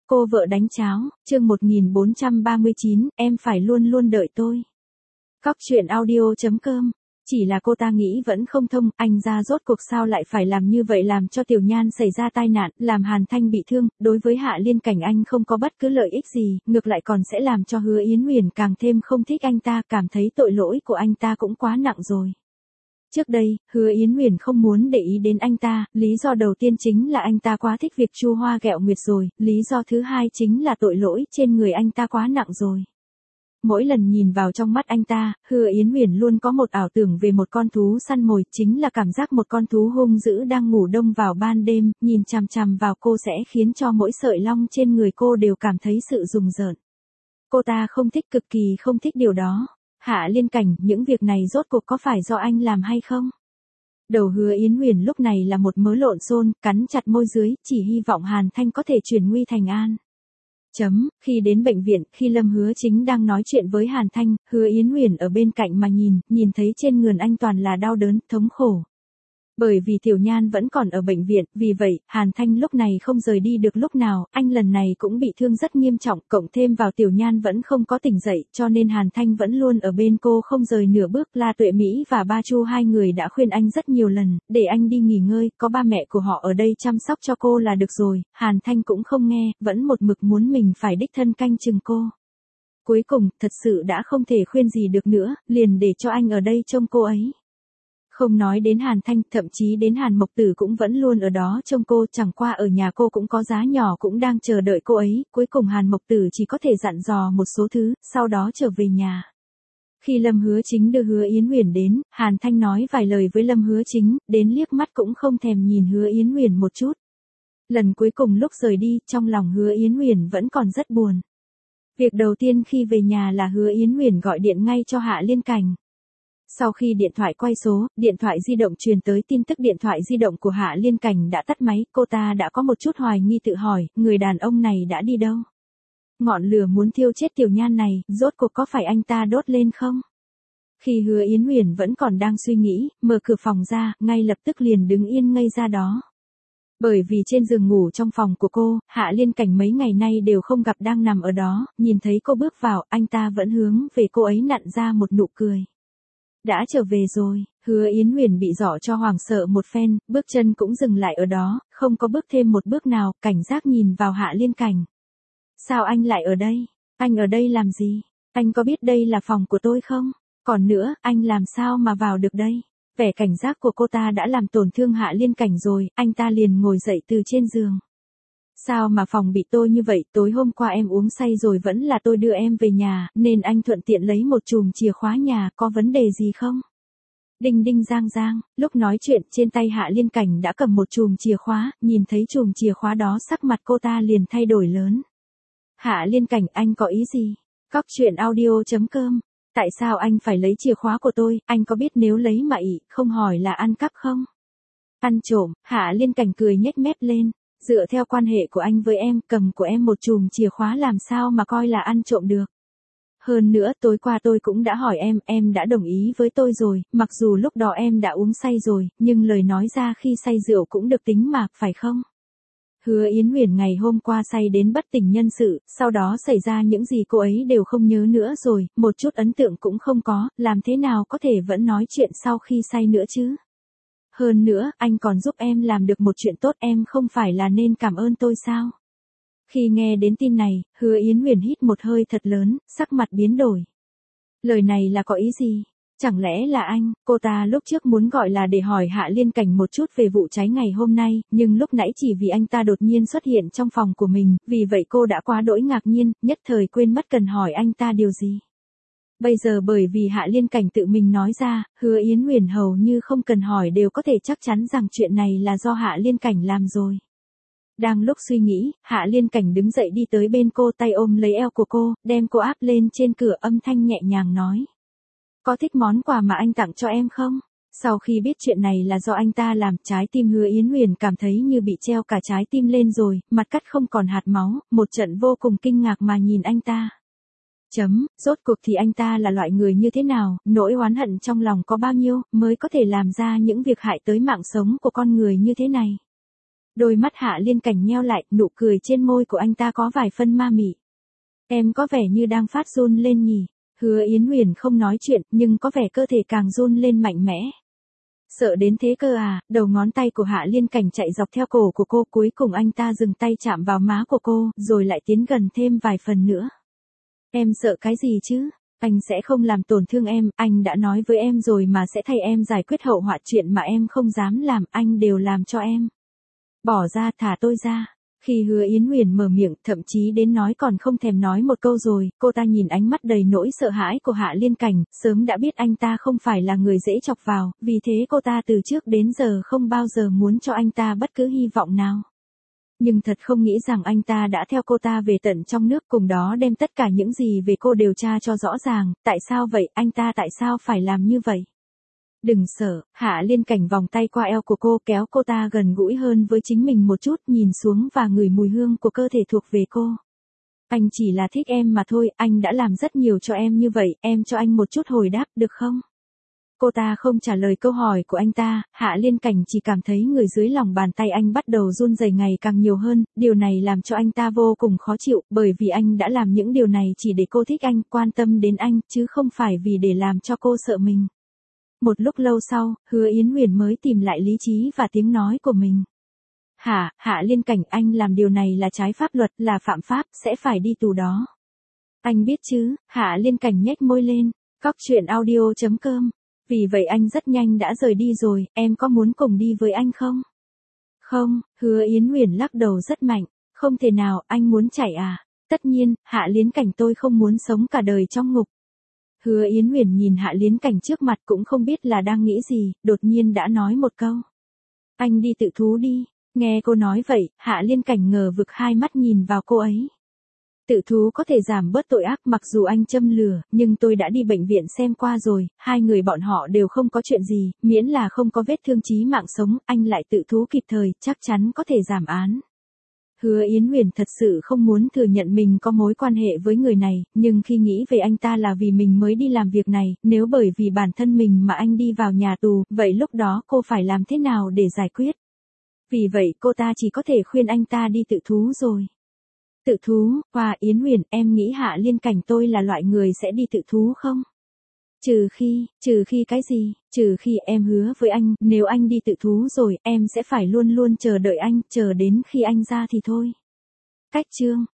Cô vợ đánh cháo, chương 1439, em phải luôn luôn đợi tôi. Cóc truyện audio.com. Chỉ là cô ta nghĩ vẫn không thông, anh ra rốt cuộc sao lại phải làm như vậy, làm cho Tiểu Nhan xảy ra tai nạn, làm Hàn Thanh bị thương, đối với Hạ Liên Cảnh anh không có bất cứ lợi ích gì, ngược lại còn sẽ làm cho Hứa Yến Huyền càng thêm không thích anh ta, cảm thấy tội lỗi của anh ta cũng quá nặng rồi. Trước đây, Hứa Yến Huyền không muốn để ý đến anh ta, lý do đầu tiên chính là anh ta quá thích việc Chu Hoa ghẹo nguyệt rồi, lý do thứ hai chính là tội lỗi trên người anh ta quá nặng rồi. Mỗi lần nhìn vào trong mắt anh ta, Hứa Yến Huyền luôn có một ảo tưởng về một con thú săn mồi, chính là cảm giác một con thú hung dữ đang ngủ đông vào ban đêm, nhìn chằm chằm vào cô sẽ khiến cho mỗi sợi lông trên người cô đều cảm thấy sự rùng rợn. Cô ta không thích, cực kỳ không thích điều đó. Hạ Liên Cảnh, những việc này rốt cuộc có phải do anh làm hay không? Đầu Hứa Yến Huyền lúc này là một mớ lộn xôn, cắn chặt môi dưới, chỉ hy vọng Hàn Thanh có thể chuyển nguy thành an. Khi đến bệnh viện, khi Lâm Hứa Chính đang nói chuyện với Hàn Thanh, Hứa Yến Huyền ở bên cạnh mà nhìn thấy trên người anh toàn là đau đớn, thống khổ. Bởi vì Tiểu Nhan vẫn còn ở bệnh viện, vì vậy, Hàn Thanh lúc này không rời đi được lúc nào, anh lần này cũng bị thương rất nghiêm trọng, cộng thêm vào Tiểu Nhan vẫn không có tỉnh dậy, cho nên Hàn Thanh vẫn luôn ở bên cô không rời nửa bước. La Tuệ Mỹ và Ba Chu hai người đã khuyên anh rất nhiều lần, để anh đi nghỉ ngơi, có ba mẹ của họ ở đây chăm sóc cho cô là được rồi, Hàn Thanh cũng không nghe, vẫn một mực muốn mình phải đích thân canh chừng cô. Cuối cùng, thật sự đã không thể khuyên gì được nữa, liền để cho anh ở đây trông cô ấy. Không nói đến Hàn Thanh, thậm chí đến Hàn Mộc Tử cũng vẫn luôn ở đó trông cô, chẳng qua ở nhà cô cũng có giá nhỏ cũng đang chờ đợi cô ấy, cuối cùng Hàn Mộc Tử chỉ có thể dặn dò một số thứ, sau đó trở về nhà. Khi Lâm Hứa Chính đưa Hứa Yến Huyền đến, Hàn Thanh nói vài lời với Lâm Hứa Chính, đến liếc mắt cũng không thèm nhìn Hứa Yến Huyền một chút. Lần cuối cùng lúc rời đi, trong lòng Hứa Yến Huyền vẫn còn rất buồn. Việc đầu tiên khi về nhà là Hứa Yến Huyền gọi điện ngay cho Hạ Liên Cảnh. Sau khi điện thoại quay số, điện thoại di động truyền tới tin tức điện thoại di động của Hạ Liên Cảnh đã tắt máy, cô ta đã có một chút hoài nghi tự hỏi, người đàn ông này đã đi đâu? Ngọn lửa muốn thiêu chết Tiểu Nhan này, rốt cuộc có phải anh ta đốt lên không? Khi Hứa Yến Huyền vẫn còn đang suy nghĩ, mở cửa phòng ra, ngay lập tức liền đứng yên ngây ra đó. Bởi vì trên giường ngủ trong phòng của cô, Hạ Liên Cảnh mấy ngày nay đều không gặp đang nằm ở đó, nhìn thấy cô bước vào, anh ta vẫn hướng về cô ấy nặn ra một nụ cười. Đã trở về rồi, Hứa Yến Huyền bị dọa cho hoảng sợ một phen, bước chân cũng dừng lại ở đó, không có bước thêm một bước nào, cảnh giác nhìn vào Hạ Liên Cảnh. Sao anh lại ở đây? Anh ở đây làm gì? Anh có biết đây là phòng của tôi không? Còn nữa, anh làm sao mà vào được đây? Vẻ cảnh giác của cô ta đã làm tổn thương Hạ Liên Cảnh rồi, anh ta liền ngồi dậy từ trên giường. Sao mà phòng bị tôi như vậy, tối hôm qua em uống say rồi, vẫn là tôi đưa em về nhà, nên anh thuận tiện lấy một chùm chìa khóa nhà, có vấn đề gì không? Đinh đinh giang giang, lúc nói chuyện trên tay Hạ Liên Cảnh đã cầm một chùm chìa khóa, nhìn thấy chùm chìa khóa đó sắc mặt cô ta liền thay đổi lớn. Hạ Liên Cảnh, anh có ý gì? Cóc truyện audio.com. Tại sao anh phải lấy chìa khóa của tôi, anh có biết nếu lấy mà không hỏi là ăn cắp không? Ăn trộm, Hạ Liên Cảnh cười nhếch mép lên. Dựa theo quan hệ của anh với em, cầm của em một chùm chìa khóa làm sao mà coi là ăn trộm được. Hơn nữa, tối qua tôi cũng đã hỏi em đã đồng ý với tôi rồi, mặc dù lúc đó em đã uống say rồi, nhưng lời nói ra khi say rượu cũng được tính mà, phải không? Hứa Yến Huyền ngày hôm qua say đến bất tỉnh nhân sự, sau đó xảy ra những gì cô ấy đều không nhớ nữa rồi, một chút ấn tượng cũng không có, làm thế nào có thể vẫn nói chuyện sau khi say nữa chứ? Hơn nữa, anh còn giúp em làm được một chuyện tốt, em không phải là nên cảm ơn tôi sao? Khi nghe đến tin này, Hứa Yến Huyền hít một hơi thật lớn, sắc mặt biến đổi. Lời này là có ý gì? Chẳng lẽ là anh? Cô ta lúc trước muốn gọi là để hỏi Hạ Liên Cảnh một chút về vụ cháy ngày hôm nay, nhưng lúc nãy chỉ vì anh ta đột nhiên xuất hiện trong phòng của mình, vì vậy cô đã quá đỗi ngạc nhiên, nhất thời quên mất cần hỏi anh ta điều gì. Bây giờ bởi vì Hạ Liên Cảnh tự mình nói ra, Hứa Yến Huyền hầu như không cần hỏi đều có thể chắc chắn rằng chuyện này là do Hạ Liên Cảnh làm rồi. Đang lúc suy nghĩ, Hạ Liên Cảnh đứng dậy đi tới bên cô, tay ôm lấy eo của cô, đem cô áp lên trên cửa, âm thanh nhẹ nhàng nói. Có thích món quà mà anh tặng cho em không? Sau khi biết chuyện này là do anh ta làm, trái tim Hứa Yến Huyền cảm thấy như bị treo cả trái tim lên rồi, mặt cắt không còn hạt máu, một trận vô cùng kinh ngạc mà nhìn anh ta. Rốt cuộc thì anh ta là loại người như thế nào, nỗi oán hận trong lòng có bao nhiêu, mới có thể làm ra những việc hại tới mạng sống của con người như thế này. Đôi mắt Hạ Liên Cảnh nheo lại, nụ cười trên môi của anh ta có vài phân ma mị. Em có vẻ như đang phát run lên nhỉ? Hứa Yến Huyền không nói chuyện, nhưng có vẻ cơ thể càng run lên mạnh mẽ. Sợ đến thế cơ à? Đầu ngón tay của Hạ Liên Cảnh chạy dọc theo cổ của cô, cuối cùng anh ta dừng tay chạm vào má của cô, rồi lại tiến gần thêm vài phần nữa. Em sợ cái gì chứ? Anh sẽ không làm tổn thương em, anh đã nói với em rồi mà sẽ thay em giải quyết hậu họa, chuyện mà em không dám làm, anh đều làm cho em. Bỏ ra, thả tôi ra. Khi Hứa Yến Huyền mở miệng, thậm chí đến nói còn không thèm nói một câu rồi, cô ta nhìn ánh mắt đầy nỗi sợ hãi của Hạ Liên Cảnh, sớm đã biết anh ta không phải là người dễ chọc vào, vì thế cô ta từ trước đến giờ không bao giờ muốn cho anh ta bất cứ hy vọng nào. Nhưng thật không nghĩ rằng anh ta đã theo cô ta về tận trong nước, cùng đó đem tất cả những gì về cô điều tra cho rõ ràng. Tại sao vậy, anh ta tại sao phải làm như vậy? Đừng sợ, Hạ Liên Cảnh vòng tay qua eo của cô, kéo cô ta gần gũi hơn với chính mình một chút, nhìn xuống và ngửi mùi hương của cơ thể thuộc về cô. Anh chỉ là thích em mà thôi, anh đã làm rất nhiều cho em như vậy, em cho anh một chút hồi đáp, được không? Cô ta không trả lời câu hỏi của anh ta, Hạ Liên Cảnh chỉ cảm thấy người dưới lòng bàn tay anh bắt đầu run rẩy ngày càng nhiều hơn, điều này làm cho anh ta vô cùng khó chịu, bởi vì anh đã làm những điều này chỉ để cô thích anh, quan tâm đến anh, chứ không phải vì để làm cho cô sợ mình. Một lúc lâu sau, Hứa Yến Huyền mới tìm lại lý trí và tiếng nói của mình. Hạ Liên Cảnh, anh làm điều này là trái pháp luật, là phạm pháp, sẽ phải đi tù đó. Anh biết chứ? Hạ Liên Cảnh nhếch môi lên. Coctruyện.audio.com. Vì vậy anh rất nhanh đã rời đi rồi, em có muốn cùng đi với anh không? Không, Hứa Yến Huyền lắc đầu rất mạnh. Không thể nào, anh muốn chạy à? Tất nhiên, Hạ Liên Cảnh, tôi không muốn sống cả đời trong ngục. Hứa Yến Huyền nhìn Hạ Liên Cảnh trước mặt cũng không biết là đang nghĩ gì, đột nhiên đã nói một câu. Anh đi tự thú đi. Nghe cô nói vậy, Hạ Liên Cảnh ngờ vực hai mắt nhìn vào cô ấy. Tự thú có thể giảm bớt tội ác, mặc dù anh châm lửa, nhưng tôi đã đi bệnh viện xem qua rồi, hai người bọn họ đều không có chuyện gì, miễn là không có vết thương chí mạng sống, anh lại tự thú kịp thời, chắc chắn có thể giảm án. Hứa Yến Huyền thật sự không muốn thừa nhận mình có mối quan hệ với người này, nhưng khi nghĩ về anh ta là vì mình mới đi làm việc này, nếu bởi vì bản thân mình mà anh đi vào nhà tù, vậy lúc đó cô phải làm thế nào để giải quyết? Vì vậy cô ta chỉ có thể khuyên anh ta đi tự thú rồi. Tự thú, Yến Huyền, em nghĩ Hạ Liên Cảnh tôi là loại người sẽ đi tự thú không? Trừ khi cái gì? Trừ khi em hứa với anh, nếu anh đi tự thú rồi, em sẽ phải luôn luôn chờ đợi anh, chờ đến khi anh ra thì thôi. Cách chương.